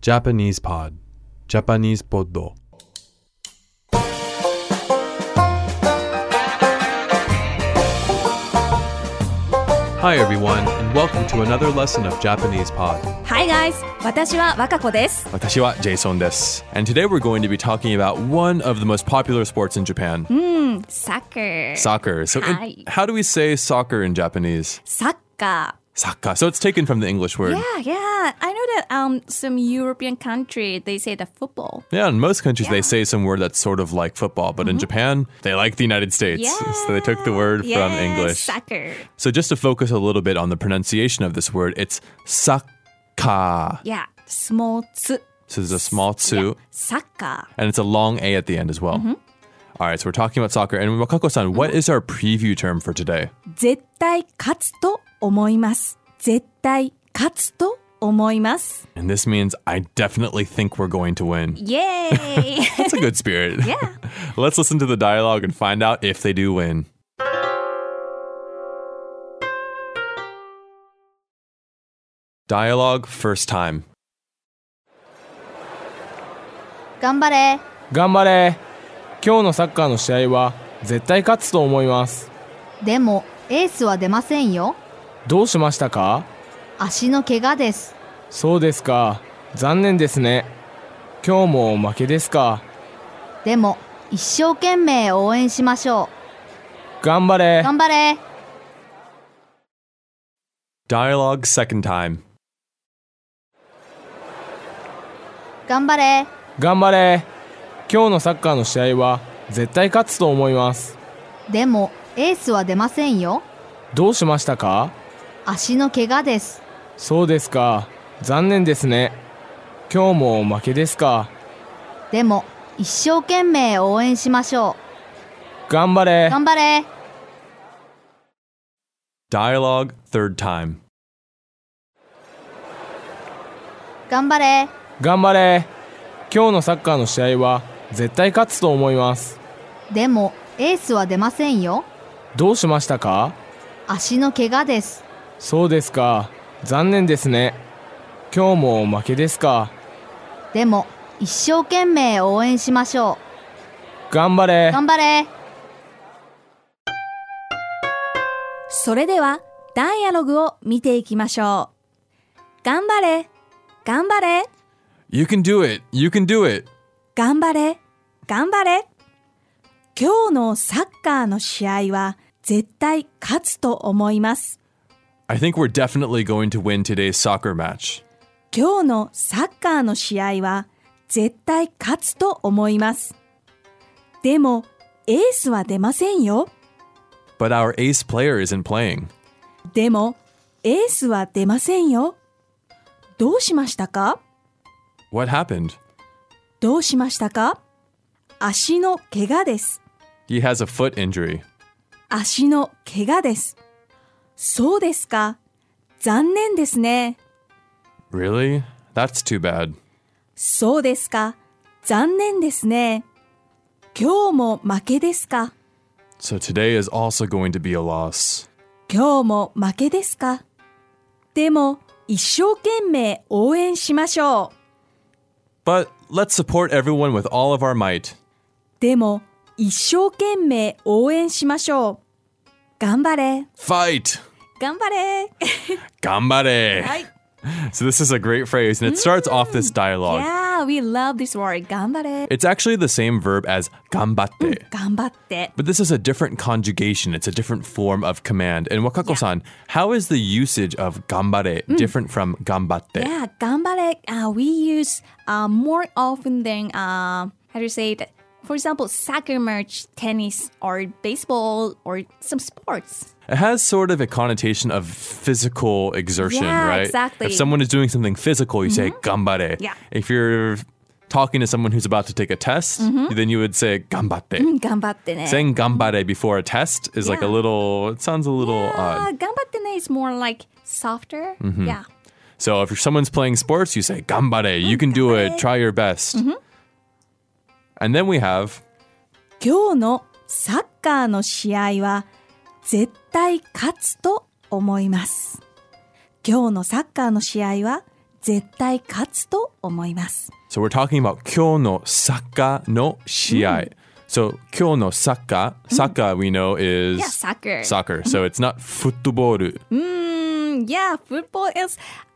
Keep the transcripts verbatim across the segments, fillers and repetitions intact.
Japanese Pod Japanese Poddo Hi everyone, and welcome to another lesson of Japanese Pod. Hi guys, 私は若子です。 私は Jason です。And today we're going to be talking about one of the most popular sports in Japan. うん、soccer. Soccer. So in, はい。 how do we say soccer in Japanese? サッカー。 Soccer. So it's taken from the English word. Yeah, yeah. I know that um some European country they say the football. Yeah, in most countries Yeah. they say some word that's sort of like football, but in Japan, they like the United States. Yeah. So they took the word yes, from English. Soccer. So just to focus a little bit on the pronunciation of this word, it's soccer. Yeah, small t. So there's a small tsu, Yeah, サッカ and it's a long A at the end as well. All right, so we're talking about soccer. And Wakako-san, what is our preview term for today? ー。絶対勝つと思います。絶対勝つと思います。 And this means I definitely think we're going to win. Yay! That's a good spirit. Yeah. Let's listen to the dialogue and find out if they do win. Dialogue first time. 頑張れ。 頑張れ。今日のサッカーの試合は絶対勝つと思います。 でもエースは出ませんよ。 どうしましたか？ 足の怪我です。 そうですか。残念ですね。今日も負けですか？ でも一生懸命応援しましょ頑張う。 れ。 頑張れ。 Dialogue second time. 頑張れ。 頑張れ。今日のサッカーの試合は絶対勝つと思います。 でもエースは出ませんよ。 どうしましたか？ 足の怪我です。 そうですか。残念ですね。今日も負けですか？ でも一生懸命応援しましょ頑張う。 れ。 頑張れ。 Dialogue third time. 頑張れ。 頑張れ。今日のサッカーの試合は絶対勝つと思います。 でもエースは出ませんよ。 どうしましたか？ 足の怪我です。 そうですか。残念ですね。今日も負けですか？ でも一生懸命応援しましょ頑張う。 れ。 頑張れ。 それではダイアログを見ていきましょう。頑張れ。頑張れ。 You can do it. You can do it. 頑張れ。頑張れ。今日のサッカーの試合は絶対勝つと思います。 I think we're definitely going to win today's soccer match. 今日のサッカーの試合は絶対勝つと思います。でもエースは出ませんよ。 But our ace player isn't playing. でもエースは出ませんよ。どうしましたか？ What happened? どうしましたか？足の怪我です。 He has a foot injury. 足の怪我です。そうですか。残念ですね。 Really? That's too bad. そうですか。残念ですね。今日も負けですか？ So today is also going to be a loss. 今日も負けですか？でも一生懸命応援しましょう。 But let's support everyone with all of our might. でも一生懸命応援しましょう。頑張れ。 Fight! 頑張れ。 Gambare! はい。 So this is a great phrase, and it starts off this dialogue. Yeah, we love this word. 頑張れ。 It's actually the same verb as gambatte. 頑張って。 But this is a different conjugation. It's a different form of command. And Wakako-san, how is the usage of gambare different from gambatte? Yeah, 頑張れ. Uh, we use uh, more often than, uh, how do you say it? For example, soccer match, tennis, or baseball, or some sports. It has sort of a connotation of physical exertion, Yeah, right? exactly. If someone is doing something physical, you say gambare. Yeah. If you're talking to someone who's about to take a test, then you would say gambatte. うん、頑張ってね。 Saying gambare before a test is like a Yeah. little, it sounds a little Yeah, odd. 頑張ってね is more like softer. Yeah. So if someone's playing sports, you say gambare. You can do it. Try your best. And then we have 今日のサッカーの試合は絶対勝つと思います。今日のサッカーの試合は絶対勝つと思います。 So we're talking about 今日のサッカーの試合. So 今日のサッカー, soccer we know is Yeah, soccer. soccer. So it's not football. Mm, yeah, football is,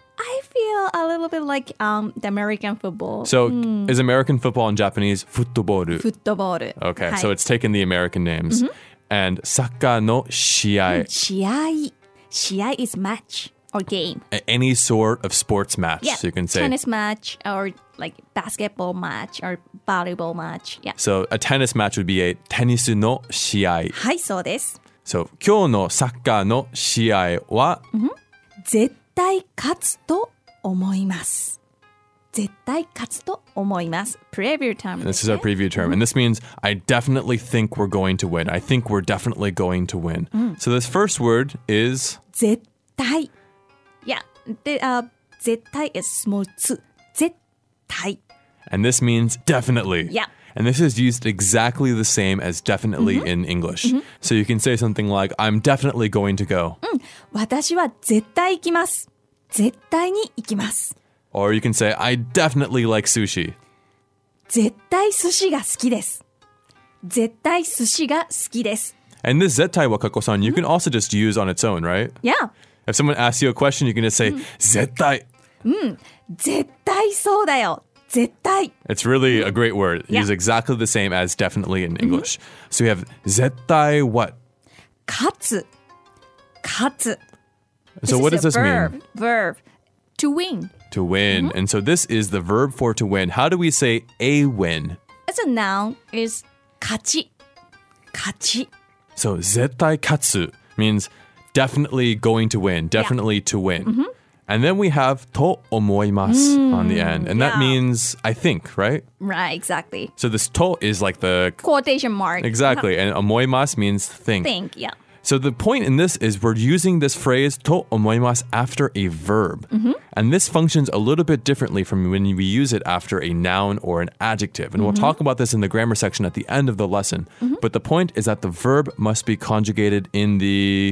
I feel a little bit like um, the American football. So is American football in Japanese football? football. Okay, はい so it's taken the American names. And サッカーの試合. 試合。試合 is match or game. Any sort of sports match. Yeah, So you can say. tennis match or like basketball match or volleyball match. Yeah. So a tennis match would be a テニスの試合. はい、そうです。 So 今日のサッカーの試合は、 絶対勝つと思います。絶対勝つと思います。Preview term. This is our preview term. And this means I definitely think we're going to win. I think we're definitely going to win. So this first word is 絶対。Yeah. で、uh, 絶対 is small つ。絶対。 and this means definitely. Yeah. And this is used exactly the same as definitely in English. So you can say something like, I'm definitely going to go. 私は絶対行きます。絶対に行きます。 Or you can say, I definitely like sushi. 絶対寿司が好きです。絶対寿司が好きです。 And this zettai wakako-san, you can also just use on its own, right? Yeah. If someone asks you a question, you can just say, zettai. 絶対そうだよ。絶対。 It's really a great word. Yeah. Used exactly the same as definitely in English. So we have zettai what? 勝つ。勝つ。 So This what is does a this verb. mean? Verb. To win. To win. And so this is the verb for to win. How do we say a win? As a noun is 勝ち。勝ち。 So zettai katsu means definitely going to win, definitely to win. And then we have to omoimasu on the end. And that yeah. means I think, right? Right, exactly. So this to is like the Quotation mark. exactly, and omoimasu means think. Think, yeah. So the point in this is we're using this phrase to omoimasu after a verb. And this functions a little bit differently from when we use it after a noun or an adjective. And we'll talk about this in the grammar section at the end of the lesson. But the point is that the verb must be conjugated in the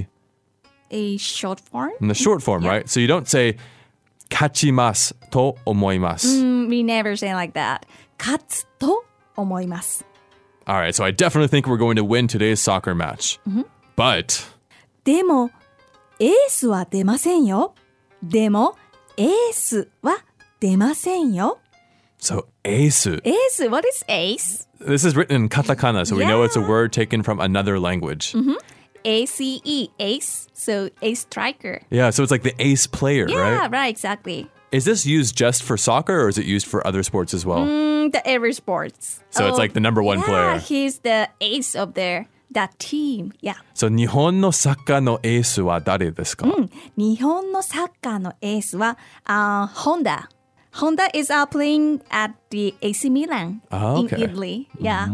A short form. in the short form, right? So you don't say kachimasu to omoimasu. Mm, we never say like that. 勝つと思います。 All right, so I definitely think we're going to win today's soccer match. But でも、エースは出ませんよ。でも、エースは出ませんよ。 so ace. エース what is ace? This is written in katakana, so we know it's a word taken from another language. A C E, ace. So, ace striker. Yeah, so it's like the ace player, Yeah, right? right, exactly. Is this used just for soccer or is it used for other sports as well? Mm, the every sports. So it's like the number one yeah, player. he's the ace of their that team. Yeah. So 日本のサッカーのエースは誰ですか? 日本のサッカーのエースは、uh, Honda. Honda is uh, playing at the A C Milan Ah, okay. in Italy. Yeah.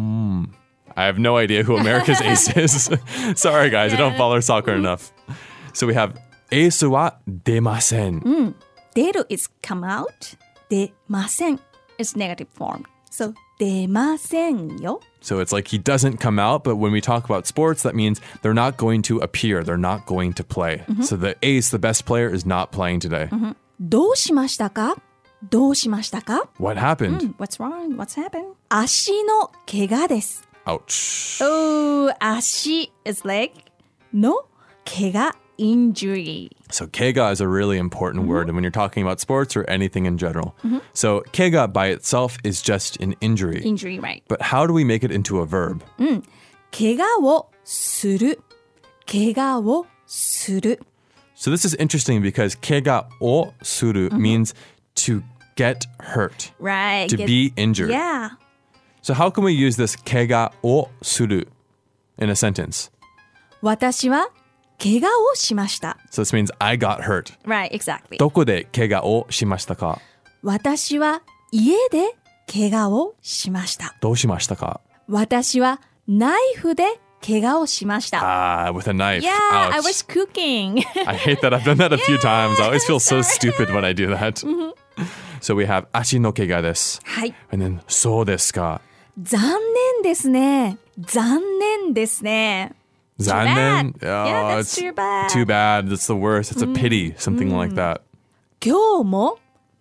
I have no idea who America's ace is. Sorry, guys, I don't follow soccer enough. So we have エースは出ません. 出る is come out. 出ません is negative form. So, 出ませんよ. So it's like he doesn't come out, but when we talk about sports, that means they're not going to appear. They're not going to play. So the ace, the best player, is not playing today. どうしましたかどうしましたか What happened? What's wrong? What's happened? 足の怪我です。 Ouch. Oh, 足 is leg. の怪我 injury. So keiga is a really important word and when you're talking about sports or anything in general. So keiga by itself is just an injury. Injury, right. But how do we make it into a verb? 怪我をする。怪我をする。 So this is interesting because keiga o suru means to get hurt, Right. to get- be injured. Yeah. So how can we use this keiga o suru in a sentence? 私は怪我をしました。 So this means I got hurt. Right, exactly. どこで怪我をしましたか? 私は家で怪我をしました。 どうしましたか? 私はナイフで怪我をしました。 Ah, with a knife. Yeah, Ouch. I was cooking. I hate that. I've done that a few times. I always feel so stupid when I do that. So we have 足の怪我です。 はい。 And then そうですか? 残念ですね。残念ですね。 残念? Too bad. Yeah, that's it's too bad. too bad. That's the worst. It's a pity. Something like that. 今日も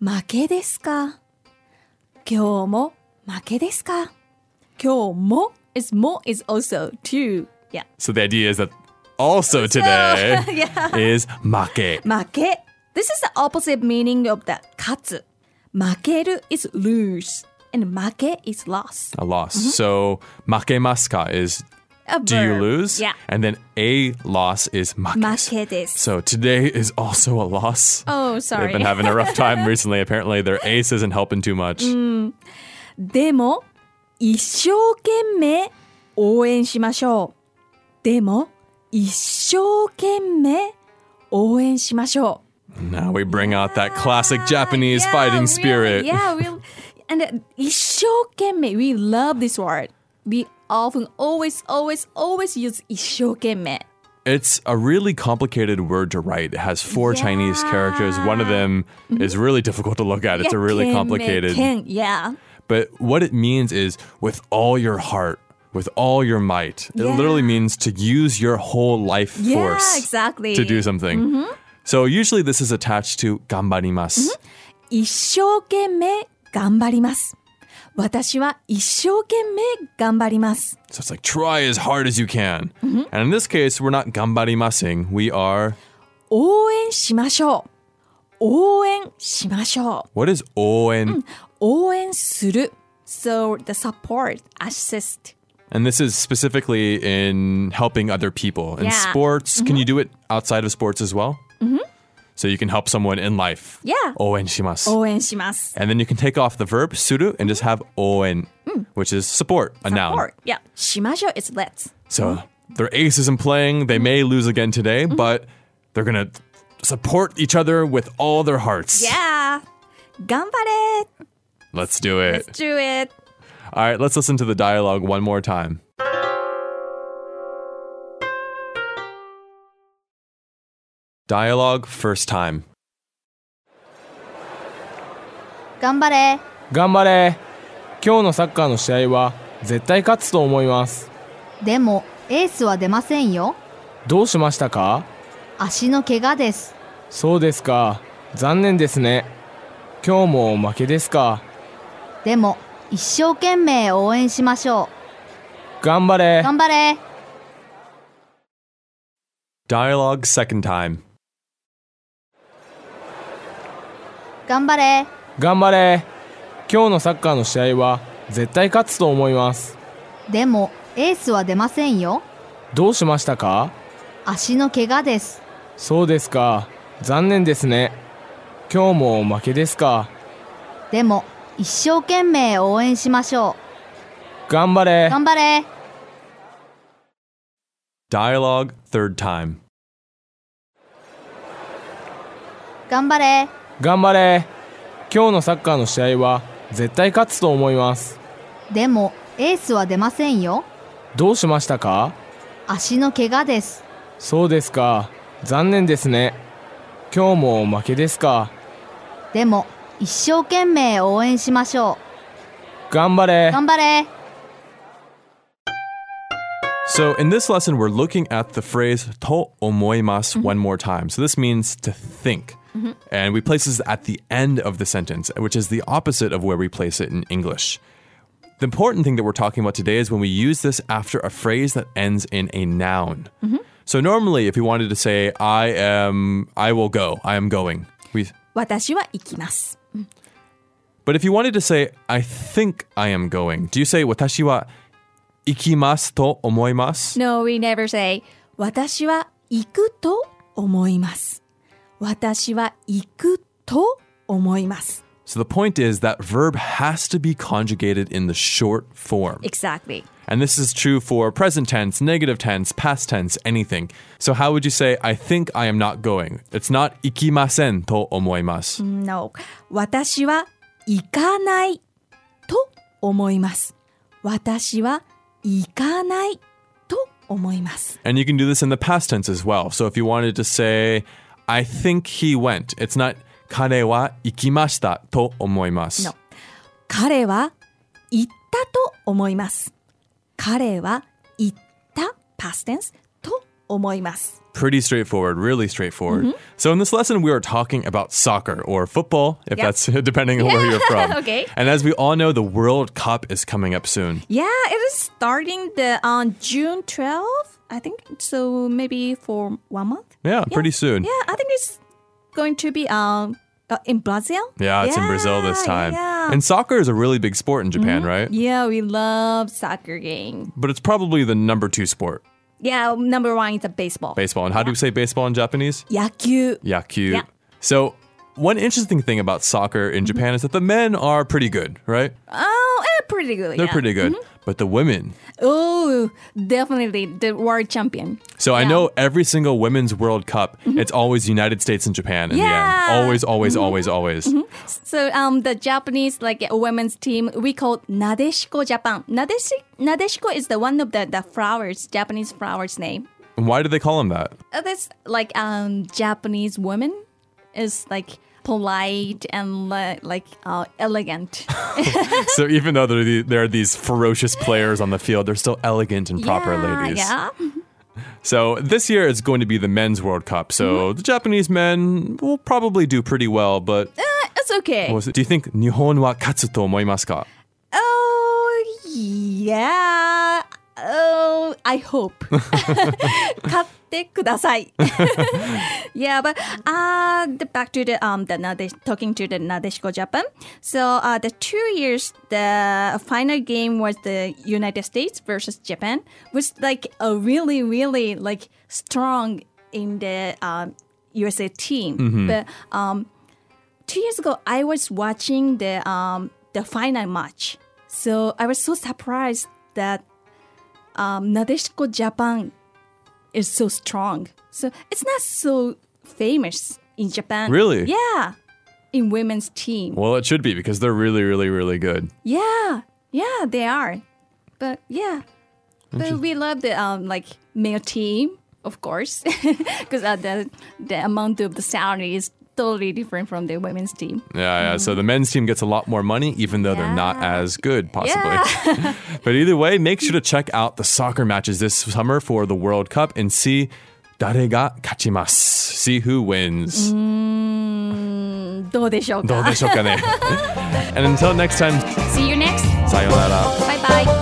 負けですか今日も負けですか今日も is も is also too. Yeah. So the idea is that also today yeah. is 負け. 負け This is the opposite meaning of the 勝つ負ける is lose and 負け is loss. A loss. So 負けますか is A do you verb. lose? Yeah. And then a loss is 負け. 負けです So today is also a loss. Oh, They've sorry. been having a rough time recently. Apparently their ace isn't helping too much. でも一生懸命応援しましょう。でも一生懸命応援しましょう。 Now we bring out that classic Japanese Yeah, fighting really, spirit. Yeah, we and uh, 一生懸命 we love this word. We often always always always use 一生懸命。 It's a really complicated word to write. It has four Yeah. Chinese characters. One of them is really difficult to look at. It's a really 懸命 complicated. 懸 Yeah. But what it means is with all your heart, with all your might. It Yeah. literally means to use your whole life Yeah, force exactly. to do something. So usually this is attached to 頑張ります. 一生懸命頑張ります。私は一生懸命頑張ります。 So it's like try as hard as you can. And in this case, we're not 頑張りません. We are 応援しましょう。応援しましょう。 what is 応援? 応援する。So the support, assist. And this is specifically in helping other people. In Yeah. sports, can you do it outside of sports as well? So you can help someone in life. Yeah. 応援します. 応援します。 And then you can take off the verb する and just have 応援, which is support, a noun. Support. Yeah. しましょう is let's. So their ace isn't playing. They may lose again today, but they're going to support each other with all their hearts. Yeah. 頑張れ Let's do it. Let's do it. All right, let's listen to the dialogue one more time. Dialogue first time. 頑張れ頑張れ。今日のサッカーの試合は絶対勝つと思います。 でもエースは出ませんよ。 どうしましたか？ 足の怪我です。 そうですか。残念ですね。今日も負けですか。 でも一生懸命応援しましょ頑張れう。。頑張れ Dialogue second time. 頑張れ頑張れ。今日のサッカーの試合は絶対勝つと思います。 でもエースは出ませんよ。 どうしましたか？ 足の怪我です。 そうですか。残念ですね。今日も負けですか。 でも一生懸命応援しましょ頑張れう。頑張れ Dialogue third time. 頑張れ頑張れ。今日のサッカーの試合は絶対勝つと思います。 でもエースは出ませんよ。 どうしましたか？ 足の怪我です。 そうですか。残念ですね。今日も負けですか。 でも一生懸命応援しましょ頑張れう。頑張れ So in this lesson, we're looking at the phrase と思います one more time. So this means to think. And we place this at the end of the sentence, which is the opposite of where we place it in English. The important thing that we're talking about today is when we use this after a phrase that ends in a noun. So normally, if we wanted to say, I am, I will go, I am going. We, 私は行きます。 but if you wanted to say, I think I am going, do you say, 私は行きますと思います? No, we never say 私は行くと思います。私は行くと思います。 So the point is that verb has to be conjugated in the short form. Exactly. And this is true for present tense, negative tense, past tense, anything. So how would you say, I think I am not going? It's not 行きませんと思います. No. 私は行かないと思います。私は行かないと思います。 And you can do this in the past tense as well. So if you wanted to say, I think he went, it's not 彼は行きましたと思います。 No. 彼は行ったと思います。彼は行った past tense と思います。 Pretty straightforward, really straightforward. So in this lesson, we are talking about soccer or football, if Yep. that's depending on where you're from. Okay. And as we all know, the World Cup is coming up soon. Yeah, it is starting the on June twelfth, I think. So maybe for one month. Yeah, pretty soon. Yeah, I think it's going to be um uh, in Brazil. Yeah, it's in Brazil this Yeah, time. Yeah. And soccer is a really big sport in Japan, right? Yeah, we love soccer game. But it's probably the number two sport, Yeah, number one is a baseball. baseball. And how do we say baseball in Japanese? 野球. Yakyu. Yeah. So one interesting thing about soccer in Japan is that the men are pretty good, right? Oh, eh, pretty good. They're yeah. pretty good. But the women. Oh, definitely the world champion. So I Yeah. know every single women's World Cup, it's always United States and Japan in Yeah. the end. Always, always, always, always. So um, the Japanese like women's team we call Nadeshiko Japan. Nadeshi- Nadeshiko is the one of the, the flowers, Japanese flowers name. And why do they call them that? Uh, That's like um Japanese woman is like polite and li- like uh, elegant. So even though there are, the, there are these ferocious players on the field, they're still elegant and proper yeah, ladies. Yeah. So this year it's going to be the men's World Cup. So the Japanese men will probably do pretty well, but Uh, it's okay. what was it? Do you think Nihon wa katsu to omoimasu ka? Oh yeah. Oh, I hope. 買ってください. Yeah, but uh, the, back to the um the Nadesh, talking to the Nadeshiko Japan. So uh, the two years the final game was the United States versus Japan was like a really really like strong in the um, U S A team. But um, two years ago I was watching the um the final match. So I was so surprised that um, Nadeshiko Japan is so strong. So it's not so famous in Japan. Really? Yeah. In women's team. Well, it should be because they're really, really, really good. Yeah. Yeah, they are. But yeah. But we love the um like male team, of course. Because uh, the the amount of the salary is totally different from the women's team. Yeah, yeah. So the men's team gets a lot more money, even though they're not Yeah. as good, possibly. Yeah. But either way, make sure to check out the soccer matches this summer for the World Cup and see 誰が勝ちます. See who wins. どうでしょうか? どうでしょうかね. And until next time, See you next. さようなら. Bye bye.